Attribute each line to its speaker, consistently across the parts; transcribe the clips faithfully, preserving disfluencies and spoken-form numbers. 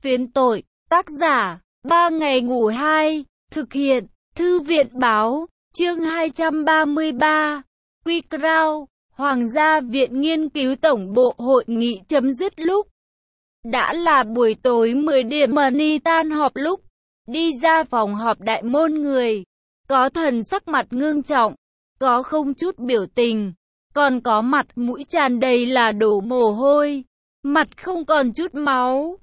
Speaker 1: Phiến tội, tác giả, ba ngày ngủ hai, thực hiện, thư viện báo, chương hai trăm ba mươi ba, Quy Crown, Hoàng gia Viện Nghiên cứu Tổng bộ hội nghị chấm dứt lúc. Đã là buổi tối mười điểm Money tan họp lúc, đi ra phòng họp đại môn người, có thần sắc mặt ngưng trọng, có không chút biểu tình, còn có mặt mũi tràn đầy là đổ mồ hôi, mặt không còn chút máu.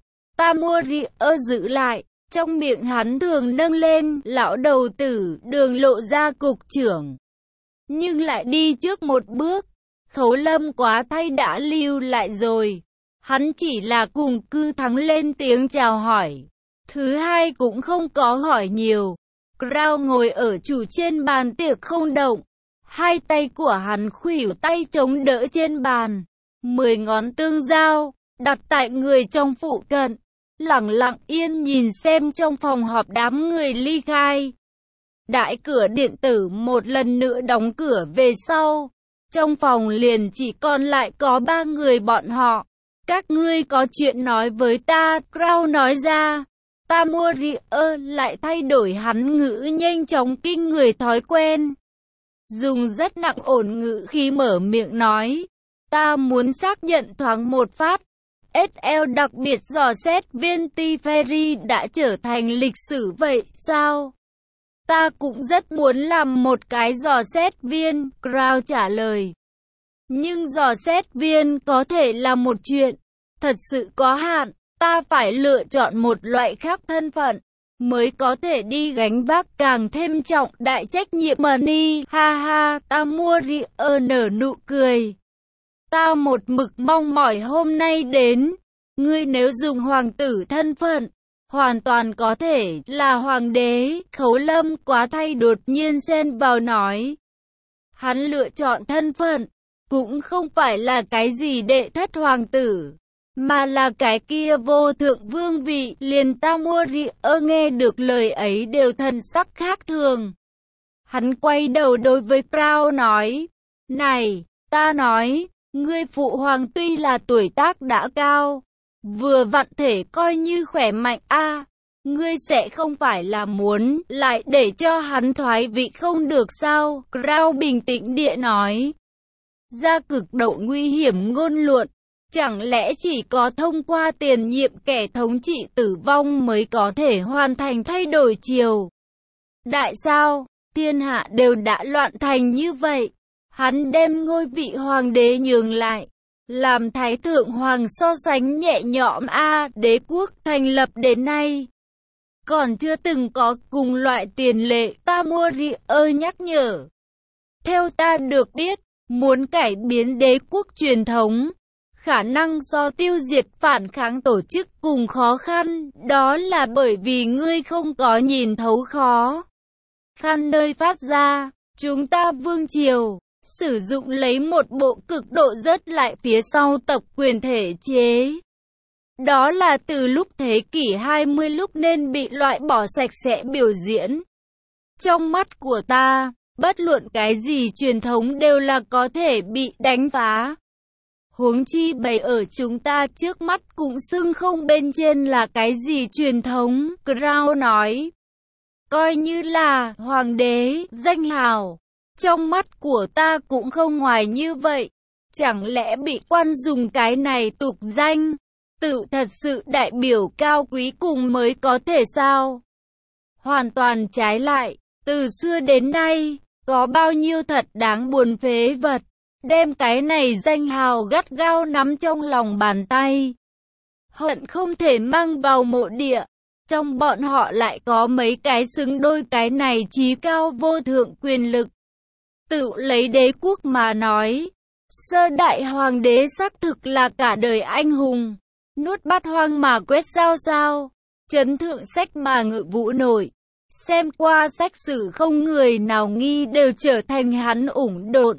Speaker 1: Tamuria giữ lại, trong miệng hắn thường nâng lên, lão đầu tử, đường lộ ra cục trưởng. Nhưng lại đi trước một bước, Khấu Lâm quá thay đã lưu lại rồi. Hắn chỉ là cùng cư thắng lên tiếng chào hỏi. Thứ hai cũng không có hỏi nhiều. Crown ngồi ở chủ trên bàn tiệc không động. Hai tay của hắn khuỷu tay chống đỡ trên bàn. Mười ngón tương giao, đặt tại người trong phụ cận. Lặng lặng yên nhìn xem trong phòng họp đám người ly khai. Đại cửa điện tử một lần nữa đóng cửa về sau. Trong phòng liền chỉ còn lại có ba người bọn họ. Các ngươi có chuyện nói với ta, Crown nói ra. Tamuria lại thay đổi hắn ngữ nhanh chóng kinh người thói quen. Dùng rất nặng ổn ngữ khi mở miệng nói. Ta muốn xác nhận thoáng một phát. ét lờ đặc biệt dò xét viên Tiferi đã trở thành lịch sử vậy sao? Ta cũng rất muốn làm một cái dò xét viên, Crown trả lời. Nhưng dò xét viên có thể là một chuyện thật sự có hạn, ta phải lựa chọn một loại khác thân phận, mới có thể đi gánh vác càng thêm trọng đại trách nhiệm. Money, ha ha, Tamuria nở nụ cười. Ta một mực mong mỏi hôm nay đến, ngươi nếu dùng hoàng tử thân phận, hoàn toàn có thể là hoàng đế. Khấu Lâm quá thay đột nhiên xen vào nói. Hắn lựa chọn thân phận, cũng không phải là cái gì đệ thất hoàng tử, mà là cái kia vô thượng vương vị. Liền Tamuria nghe được lời ấy đều thần sắc khác thường. Hắn quay đầu đối với Crown nói, này, ta nói, ngươi phụ hoàng tuy là tuổi tác đã cao, vừa vặn thể coi như khỏe mạnh a, à, ngươi sẽ không phải là muốn lại để cho hắn thoái vị không được sao? Crown bình tĩnh địa nói. Ra cực độ nguy hiểm ngôn luận, chẳng lẽ chỉ có thông qua tiền nhiệm kẻ thống trị tử vong mới có thể hoàn thành thay đổi triều đại sao? Thiên hạ đều đã loạn thành như vậy, hắn đem ngôi vị hoàng đế nhường lại, làm thái thượng hoàng so sánh nhẹ nhõm a, à, đế quốc thành lập đến nay còn chưa từng có cùng loại tiền lệ. Tamuria nhắc nhở. Theo ta được biết, muốn cải biến đế quốc truyền thống, khả năng do tiêu diệt phản kháng tổ chức cùng khó khăn, đó là bởi vì ngươi không có nhìn thấu khó khăn nơi phát ra. Chúng ta vương triều sử dụng lấy một bộ cực độ rất lại phía sau tập quyền thể chế. Đó là từ lúc thế kỷ hai mươi lúc nên bị loại bỏ sạch sẽ biểu diễn. Trong mắt của ta, bất luận cái gì truyền thống đều là có thể bị đánh phá. Huống chi bày ở chúng ta trước mắt cũng xưng không bên trên là cái gì truyền thống. Crown nói. Coi như là hoàng đế, danh hào, trong mắt của ta cũng không ngoài như vậy. Chẳng lẽ bị quan dùng cái này tục danh, tự thật sự đại biểu cao quý cùng mới có thể sao? Hoàn toàn trái lại, từ xưa đến nay, có bao nhiêu thật đáng buồn phế vật, đem cái này danh hào gắt gao nắm trong lòng bàn tay, hận không thể mang vào mộ địa. Trong bọn họ lại có mấy cái xứng đôi cái này chí cao vô thượng quyền lực. Tự lấy đế quốc mà nói, sơ đại hoàng đế xác thực là cả đời anh hùng, nuốt bát hoang mà quét sao sao, chấn thượng sách mà ngự vũ nổi. Xem qua sách sử không người nào nghi đều trở thành hắn ủng độn.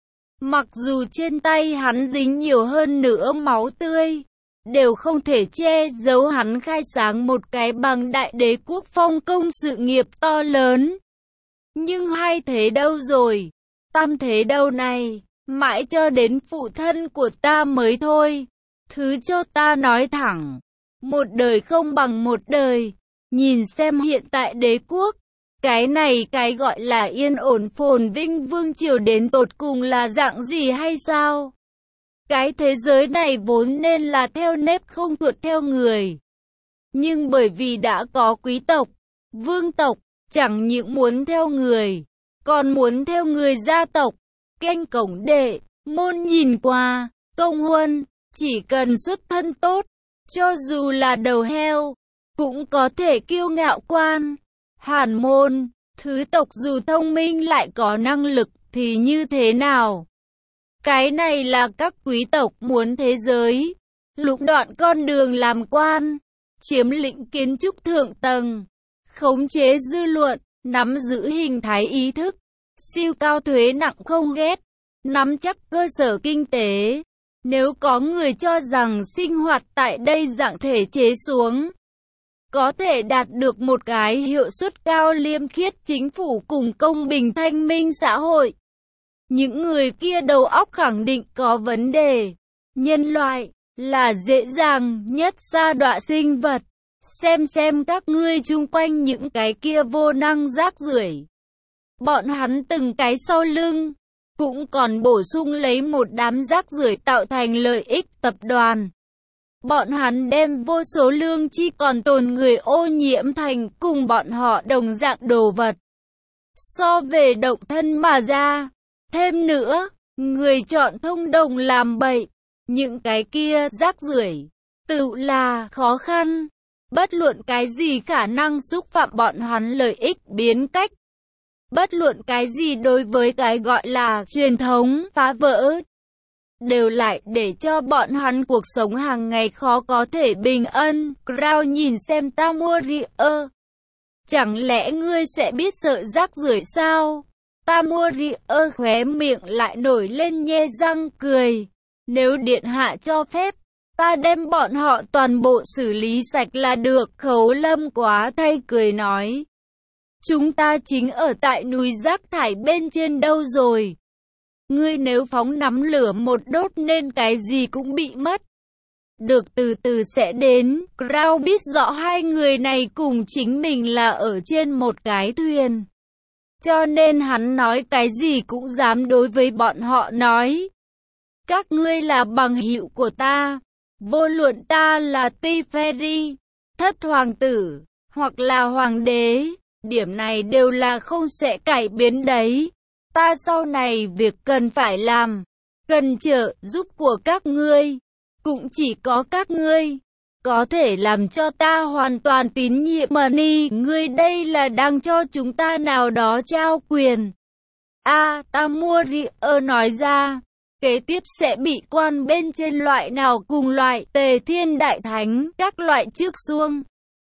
Speaker 1: Mặc dù trên tay hắn dính nhiều hơn nữa máu tươi, đều không thể che giấu hắn khai sáng một cái bằng đại đế quốc phong công sự nghiệp to lớn. Nhưng hai thế đâu rồi? Tam thế đâu này? Mãi cho đến phụ thân của ta mới thôi. Thứ cho ta nói thẳng. Một đời không bằng một đời. Nhìn xem hiện tại đế quốc, cái này cái gọi là yên ổn phồn vinh vương triều đến tột cùng là dạng gì hay sao? Cái thế giới này vốn nên là theo nếp không thuận theo người. Nhưng bởi vì đã có quý tộc, vương tộc, chẳng những muốn theo người, còn muốn theo người gia tộc, canh cổng đệ, môn nhìn qua, công huân, chỉ cần xuất thân tốt, cho dù là đầu heo, cũng có thể kiêu ngạo quan. Hàn môn, thứ tộc dù thông minh lại có năng lực thì như thế nào? Cái này là các quý tộc muốn thế giới, lũng đoạn con đường làm quan, chiếm lĩnh kiến trúc thượng tầng, khống chế dư luận, nắm giữ hình thái ý thức, siêu cao thuế nặng không ghét, nắm chắc cơ sở kinh tế. Nếu có người cho rằng sinh hoạt tại đây dạng thể chế xuống, có thể đạt được một cái hiệu suất cao liêm khiết chính phủ cùng công bình thanh minh xã hội, những người kia đầu óc khẳng định có vấn đề. Nhân loại là dễ dàng nhất sa đọa sinh vật. Xem xem các ngươi chung quanh những cái kia vô năng rác rưởi. Bọn hắn từng cái sau lưng, cũng còn bổ sung lấy một đám rác rưởi tạo thành lợi ích tập đoàn. Bọn hắn đem vô số lương chi còn tồn người ô nhiễm thành cùng bọn họ đồng dạng đồ vật. So về động thân mà ra, thêm nữa, người chọn thông đồng làm bậy, những cái kia rác rưởi, tự là khó khăn. Bất luận cái gì khả năng xúc phạm bọn hắn lợi ích biến cách. Bất luận cái gì đối với cái gọi là truyền thống phá vỡ, đều lại để cho bọn hắn cuộc sống hàng ngày khó có thể bình ân. Crow nhìn xem Tamurier. Chẳng lẽ ngươi sẽ biết sợ rác rưởi sao? Tamurier khóe miệng lại nổi lên nhe răng cười. Nếu điện hạ cho phép, ta đem bọn họ toàn bộ xử lý sạch là được. Khấu Lâm quá thay cười nói. Chúng ta chính ở tại núi rác thải bên trên đâu rồi. Ngươi nếu phóng nắm lửa một đốt nên cái gì cũng bị mất. Được, từ từ sẽ đến. Crow biết rõ hai người này cùng chính mình là ở trên một cái thuyền. Cho nên hắn nói cái gì cũng dám đối với bọn họ nói. Các ngươi là bằng hữu của ta. Vô luận ta là Tiferi, thất hoàng tử, hoặc là hoàng đế, điểm này đều là không sẽ cải biến đấy. Ta sau này việc cần phải làm, cần trợ giúp của các ngươi, cũng chỉ có các ngươi có thể làm cho ta hoàn toàn tín nhiệm. Money, ngươi đây là đang cho chúng ta nào đó trao quyền. A, à, Tamurier nói ra. Kế tiếp sẽ bị quan bên trên loại nào cùng loại Tề Thiên Đại Thánh, các loại trước xuông.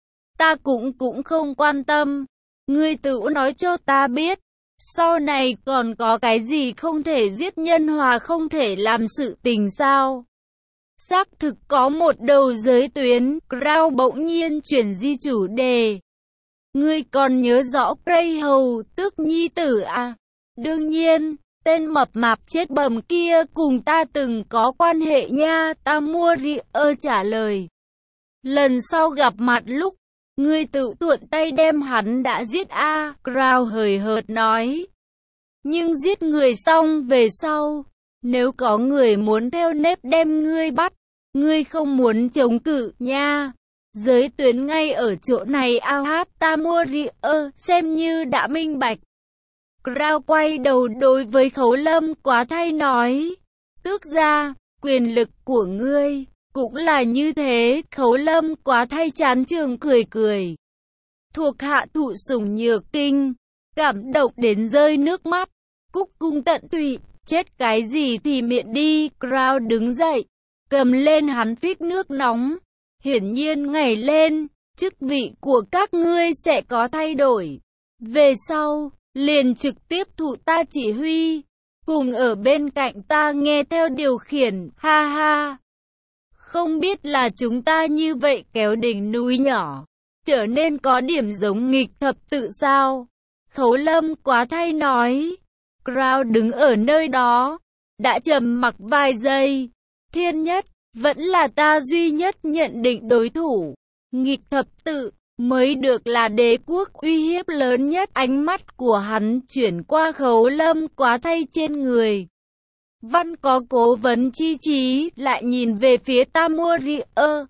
Speaker 1: Ta cũng cũng không quan tâm. Ngươi tự nói cho ta biết. Sau này còn có cái gì không thể giết nhân hòa không thể làm sự tình sao? Xác thực có một đầu giới tuyến. Crow bỗng nhiên chuyển di chủ đề. Ngươi còn nhớ rõ Greyhound tức nhi tử à? Đương nhiên. Tên mập mạp chết bầm kia cùng ta từng có quan hệ nha. Tamurier trả lời. Lần sau gặp mặt lúc, ngươi tự thuận tay đem hắn đã giết a. À, Crow hời hợt nói. Nhưng giết người xong về sau, nếu có người muốn theo nếp đem ngươi bắt, ngươi không muốn chống cự nha. Giới tuyến ngay ở chỗ này ao hát. Tamurier xem như đã minh bạch. Crow quay đầu đối với Khấu Lâm quá thay nói. Tước ra, quyền lực của ngươi, cũng là như thế. Khấu Lâm quá thay chán trường cười cười. Thuộc hạ thụ sủng nhược kinh, cảm động đến rơi nước mắt. Cúc cung tận tụy, chết cái gì thì miệng đi. Crow đứng dậy, cầm lên hắn phích nước nóng. Hiển nhiên ngày lên, chức vị của các ngươi sẽ có thay đổi. Về sau, liền trực tiếp thụ ta chỉ huy, cùng ở bên cạnh ta nghe theo điều khiển, ha ha. Không biết là chúng ta như vậy kéo đỉnh núi nhỏ, trở nên có điểm giống nghịch thập tự sao? Khấu Lâm quá thay nói. Crow đứng ở nơi đó, đã trầm mặc vài giây. Thiên Nhất, vẫn là ta duy nhất nhận định đối thủ. Nghịch thập tự mới được là đế quốc uy hiếp lớn nhất. Ánh mắt của hắn chuyển qua Khấu Lâm quá thay trên người. Văn có cố vấn chi trí, lại nhìn về phía Tamurier.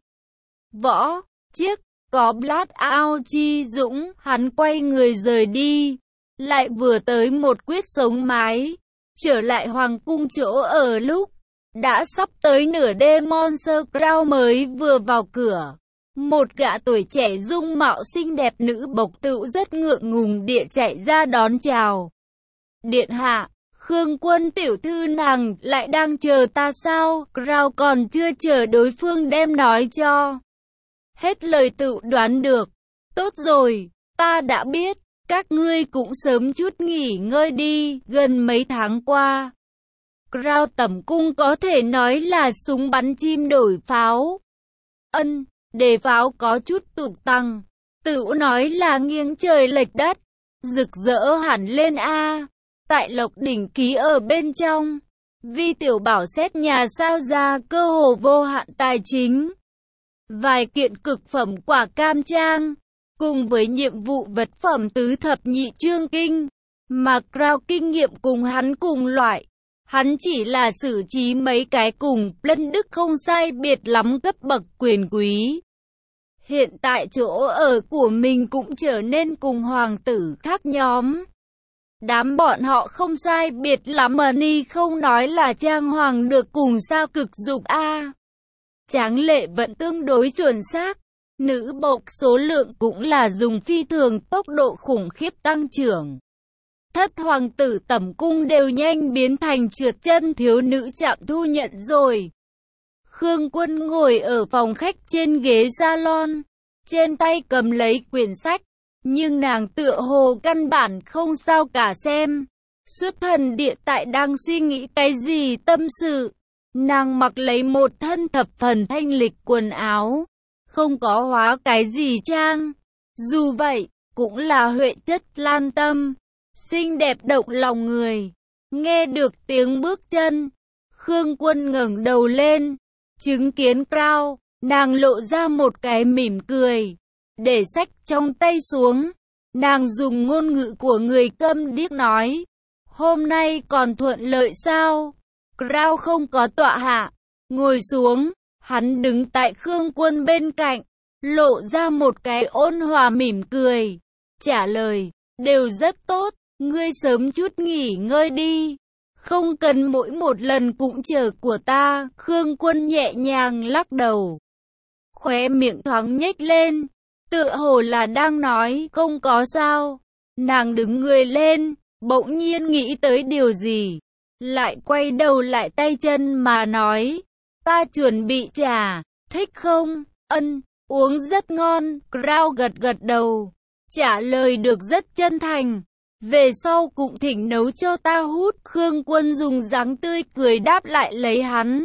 Speaker 1: Võ, chiếc, có Blát Ao chi dũng, hắn quay người rời đi. Lại vừa tới một quyết sống mái, trở lại hoàng cung chỗ ở lúc đã sắp tới nửa đêm. Monster Crown mới vừa vào cửa. Một gã tuổi trẻ dung mạo xinh đẹp nữ bộc tựu rất ngượng ngùng địa chạy ra đón chào. Điện hạ, Khương Quân tiểu thư nàng lại đang chờ ta sao? Crown còn chưa chờ đối phương đem nói cho hết lời tự đoán được. Tốt rồi, ta đã biết, các ngươi cũng sớm chút nghỉ ngơi đi. Gần mấy tháng qua, Crown tẩm cung có thể nói là súng bắn chim đổi pháo. Ân, đề pháo có chút tụt tăng, tự nói là nghiêng trời lệch đất, rực rỡ hẳn lên a. Tại Lộc Đỉnh ký ở bên trong, Vi tiểu bảo xét nhà sao ra cơ hồ vô hạn tài chính. Vài kiện cực phẩm quả cam trang, cùng với nhiệm vụ vật phẩm tứ thập nhị chương kinh, mà Crown kinh nghiệm cùng hắn cùng loại. Hắn chỉ là xử trí mấy cái cùng Lân Đức không sai biệt lắm cấp bậc quyền quý. Hiện tại chỗ ở của mình cũng trở nên cùng hoàng tử khác nhóm. Đám bọn họ không sai biệt lắm mà ni không nói là trang hoàng được cùng sao cực dục a. Tráng lệ vẫn tương đối chuẩn xác. Nữ bộc số lượng cũng là dùng phi thường tốc độ khủng khiếp tăng trưởng. Thất hoàng tử tẩm cung đều nhanh biến thành trượt chân thiếu nữ trạm thu nhận rồi. Khương Quân ngồi ở phòng khách trên ghế salon, trên tay cầm lấy quyển sách, nhưng nàng tựa hồ căn bản không sao cả xem. Xuất thần địa tại đang suy nghĩ cái gì tâm sự. Nàng mặc lấy một thân thập phần thanh lịch quần áo, không có hóa cái gì trang. Dù vậy, cũng là huệ chất lan tâm, xinh đẹp động lòng người. Nghe được tiếng bước chân, Khương Quân ngẩng đầu lên, chứng kiến Crown, nàng lộ ra một cái mỉm cười, để sách trong tay xuống. Nàng dùng ngôn ngữ của người câm điếc nói, hôm nay còn thuận lợi sao? Crown không có tọa hạ, ngồi xuống, hắn đứng tại Khương Quân bên cạnh, lộ ra một cái ôn hòa mỉm cười, trả lời, đều rất tốt, ngươi sớm chút nghỉ ngơi đi, không cần mỗi một lần cũng chờ của ta. Khương Quân nhẹ nhàng lắc đầu, khóe miệng thoáng nhếch lên, tựa hồ là đang nói không có sao. Nàng đứng người lên, bỗng nhiên nghĩ tới điều gì, lại quay đầu lại tay chân mà nói, ta chuẩn bị trà, thích không? Ân, uống rất ngon. Crown gật gật đầu, trả lời được rất chân thành, về sau cũng thỉnh nấu cho ta hút. Khương Quân dùng dáng tươi cười đáp lại lấy hắn.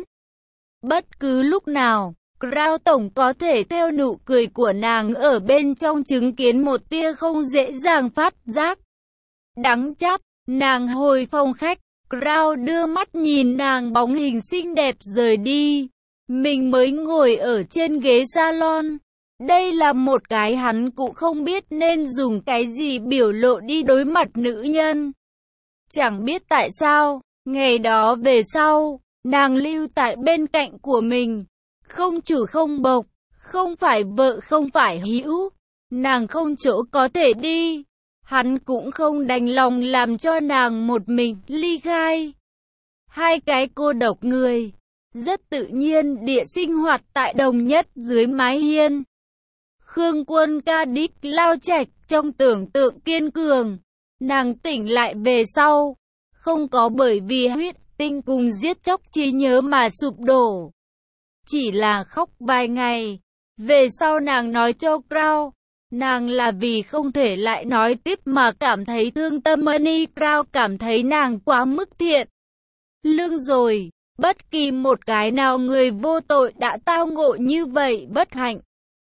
Speaker 1: Bất cứ lúc nào, Crown tổng có thể theo nụ cười của nàng ở bên trong chứng kiến một tia không dễ dàng phát giác. Đắng chát, nàng hồi phòng khách, Crown đưa mắt nhìn nàng bóng hình xinh đẹp rời đi. Mình mới ngồi ở trên ghế salon. Đây là một cái hắn cũng không biết nên dùng cái gì biểu lộ đi đối mặt nữ nhân. Chẳng biết tại sao, ngày đó về sau, nàng lưu tại bên cạnh của mình. Không chủ không bộc, không phải vợ không phải hữu, nàng không chỗ có thể đi. Hắn cũng không đành lòng làm cho nàng một mình ly khai. Hai cái cô độc người, rất tự nhiên địa sinh hoạt tại đồng nhất dưới mái hiên. Khương Quân ca đích lao chạch trong tưởng tượng kiên cường. Nàng tỉnh lại về sau, không có bởi vì huyết tinh cùng giết chóc trí nhớ mà sụp đổ. Chỉ là khóc vài ngày. Về sau nàng nói cho Crown, nàng là vì không thể lại nói tiếp mà cảm thấy thương tâm. Money Crown cảm thấy nàng quá mức thiện lương rồi. Bất kỳ một cái nào người vô tội đã tao ngộ như vậy bất hạnh,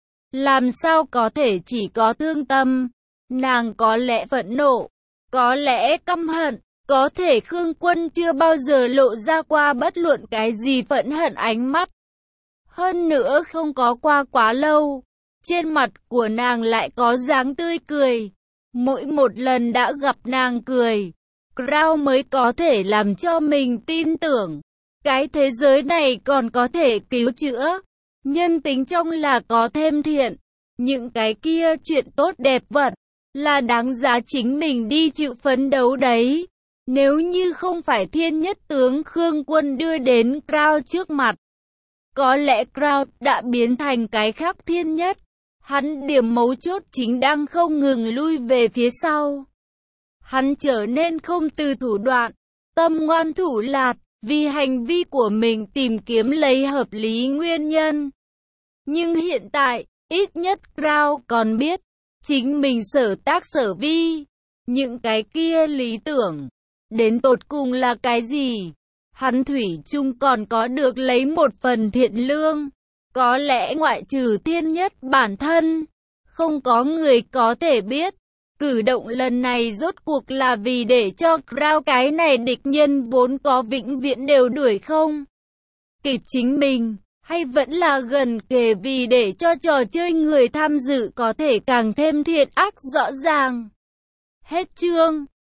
Speaker 1: làm sao có thể chỉ có thương tâm. Nàng có lẽ phẫn nộ, có lẽ căm hận, có thể Khương Quân chưa bao giờ lộ ra qua bất luận cái gì phẫn hận ánh mắt. Hơn nữa không có qua quá lâu, trên mặt của nàng lại có dáng tươi cười. Mỗi một lần đã gặp nàng cười, Crown mới có thể làm cho mình tin tưởng. Cái thế giới này còn có thể cứu chữa. Nhân tính trong là có thêm thiện. Những cái kia chuyện tốt đẹp vật là đáng giá chính mình đi chịu phấn đấu đấy. Nếu như không phải thiên nhất tướng Khương Quân đưa đến Crown trước mặt, có lẽ Crown đã biến thành cái khác thiên nhất. Hắn điểm mấu chốt chính đang không ngừng lui về phía sau. Hắn trở nên không từ thủ đoạn, tâm ngoan thủ lạt, vì hành vi của mình tìm kiếm lấy hợp lý nguyên nhân. Nhưng hiện tại, ít nhất Crown còn biết, chính mình sở tác sở vi. Những cái kia lý tưởng, đến tột cùng là cái gì? Hắn thủy chung còn có được lấy một phần thiện lương. Có lẽ ngoại trừ thiên nhất bản thân, không có người có thể biết. Cử động lần này rốt cuộc là vì để cho Crown cái này địch nhân vốn có vĩnh viễn đều đuổi không kịp chính mình, hay vẫn là gần kề vì để cho trò chơi người tham dự có thể càng thêm thiện ác rõ ràng. Hết chương.